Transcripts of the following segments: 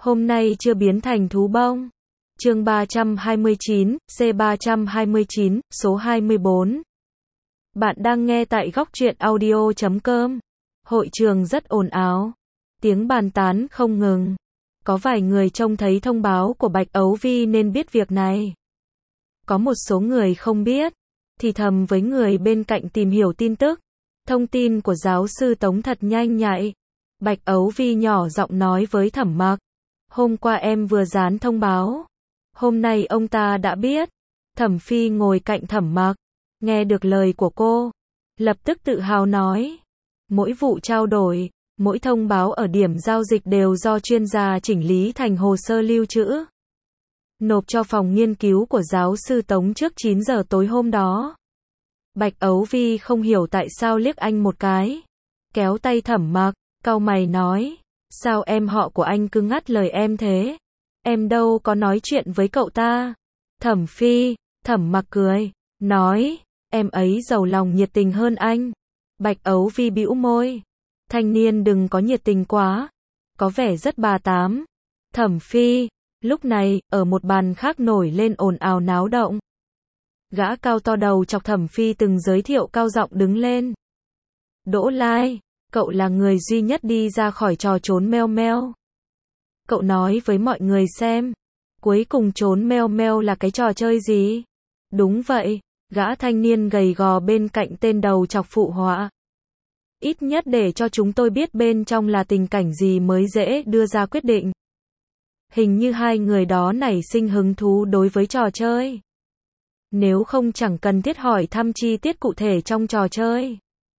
Hôm nay chưa biến thành thú bông. Chương 329, C329, số 24. Bạn đang nghe tại góc truyện audio.com. Hội trường rất ồn ào. Tiếng bàn tán không ngừng. Có vài người trông thấy thông báo của Bạch Ấu Vi nên biết việc này. Có một số người không biết, thì thầm với người bên cạnh tìm hiểu tin tức. Thông tin của giáo sư Tống thật nhanh nhạy. Bạch Ấu Vi nhỏ giọng nói với Thẩm Mặc. Hôm qua em vừa dán thông báo. Hôm nay ông ta đã biết. Thẩm Phi ngồi cạnh Thẩm Mặc, nghe được lời của cô, lập tức tự hào nói. Mỗi vụ trao đổi, mỗi thông báo ở điểm giao dịch đều do chuyên gia chỉnh lý thành hồ sơ lưu trữ. Nộp cho phòng nghiên cứu của giáo sư Tống trước 9 giờ tối hôm đó. Bạch Ấu Vi không hiểu tại sao liếc anh một cái. Kéo tay Thẩm Mặc, cau mày nói. Sao em họ của anh cứ ngắt lời em thế? Em đâu có nói chuyện với cậu ta. Thẩm Phi, Thẩm Mặc cười, nói, em ấy giàu lòng nhiệt tình hơn anh. Bạch Ấu Vi bĩu môi. Thanh niên đừng có nhiệt tình quá. Có vẻ rất bà tám. Thẩm Phi, lúc này, ở một bàn khác nổi lên ồn ào náo động. Gã cao to đầu chọc Thẩm Phi từng giới thiệu cao giọng đứng lên. Đỗ Lai, cậu là người duy nhất đi ra khỏi trò trốn meo meo. Cậu nói với mọi người xem, cuối cùng trốn meo meo là cái trò chơi gì? Đúng vậy, gã thanh niên gầy gò bên cạnh tên đầu chọc phụ họa. Ít nhất để cho chúng tôi biết bên trong là tình cảnh gì mới dễ đưa ra quyết định. Hình như hai người đó nảy sinh hứng thú đối với trò chơi. Nếu không chẳng cần thiết hỏi thăm chi tiết cụ thể trong trò chơi.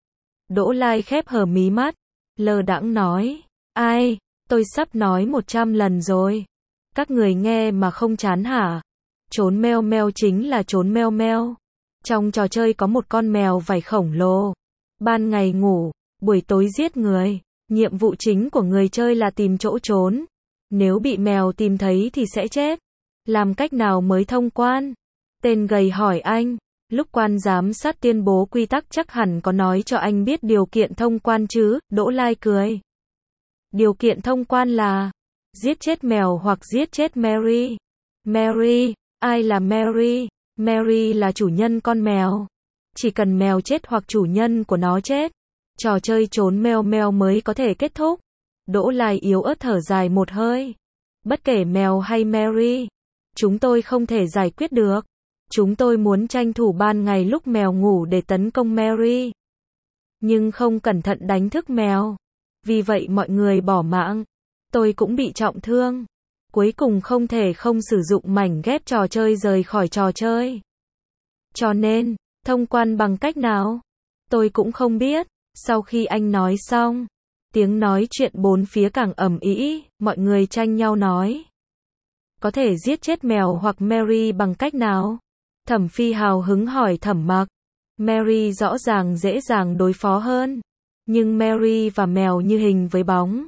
Đỗ Lai khép hờ mí mắt, lơ đãng nói, ai, tôi sắp nói 100 lần rồi. Các người nghe mà không chán hả? Trốn meo meo chính là trốn meo meo. Trong trò chơi có một con mèo vảy khổng lồ. Ban ngày ngủ, buổi tối giết người. Nhiệm vụ chính của người chơi là tìm chỗ trốn. Nếu bị mèo tìm thấy thì sẽ chết. Làm cách nào mới thông quan? Tên gầy hỏi anh. Lúc quan giám sát tuyên bố quy tắc chắc hẳn có nói cho anh biết điều kiện thông quan chứ, Đỗ Lai cười. Điều kiện thông quan là giết chết mèo hoặc giết chết Mary. Mary, ai là Mary? Mary là chủ nhân con mèo. Chỉ cần mèo chết hoặc chủ nhân của nó chết, trò chơi trốn meo meo mới có thể kết thúc. Đỗ Lai yếu ớt thở dài một hơi. Bất kể mèo hay Mary, chúng tôi không thể giải quyết được. Chúng tôi muốn tranh thủ ban ngày lúc mèo ngủ để tấn công Mary. Nhưng không cẩn thận đánh thức mèo. Vì vậy mọi người bỏ mạng. Tôi cũng bị trọng thương. Cuối cùng không thể không sử dụng mảnh ghép trò chơi rời khỏi trò chơi. Cho nên, thông quan bằng cách nào? Tôi cũng không biết. Sau khi anh nói xong, tiếng nói chuyện bốn phía càng ầm ĩ, mọi người tranh nhau nói. Có thể giết chết mèo hoặc Mary bằng cách nào? Thẩm Phi hào hứng hỏi Thẩm Mặc. Mary rõ ràng dễ dàng đối phó hơn. Nhưng Mary và mèo như hình với bóng.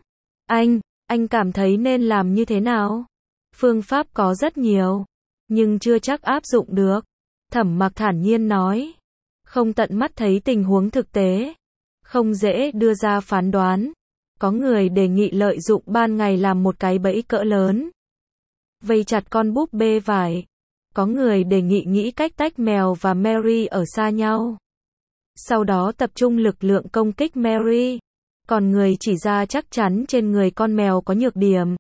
Anh cảm thấy nên làm như thế nào? Phương pháp có rất nhiều, nhưng chưa chắc áp dụng được. Thẩm Mặc thản nhiên nói. Không tận mắt thấy tình huống thực tế, không dễ đưa ra phán đoán. Có người đề nghị lợi dụng ban ngày làm một cái bẫy cỡ lớn. Vây chặt con búp bê vải. Có người đề nghị nghĩ cách tách mèo và Mary ở xa nhau. Sau đó tập trung lực lượng công kích Mary. Còn người chỉ ra chắc chắn trên người con mèo có nhược điểm.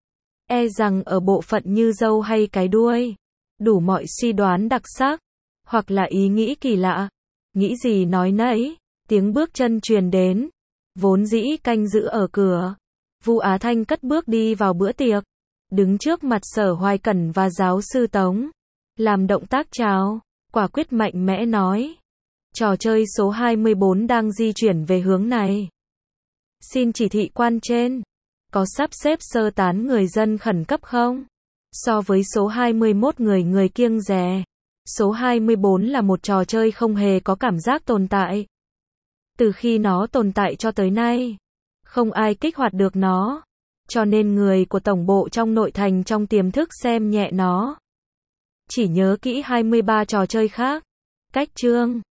E rằng ở bộ phận như râu hay cái đuôi. Đủ mọi suy đoán đặc sắc. Hoặc là ý nghĩ kỳ lạ. Nghĩ gì nói nấy. Tiếng bước chân truyền đến. Vốn dĩ canh giữ ở cửa. Vu Á Thanh cất bước đi vào bữa tiệc. Đứng trước mặt Sở Hoài Cẩn và giáo sư Tống. Làm động tác chào. Quả quyết mạnh mẽ nói. Trò chơi số 24 đang di chuyển về hướng này. Xin chỉ thị quan trên. Có sắp xếp sơ tán người dân khẩn cấp không? So với số 21 người kiêng dè. Số 24 là một trò chơi không hề có cảm giác tồn tại. Từ khi nó tồn tại cho tới nay, không ai kích hoạt được nó. Cho nên người của tổng bộ trong nội thành trong tiềm thức xem nhẹ nó. Chỉ nhớ kỹ 23 trò chơi khác. Cách chương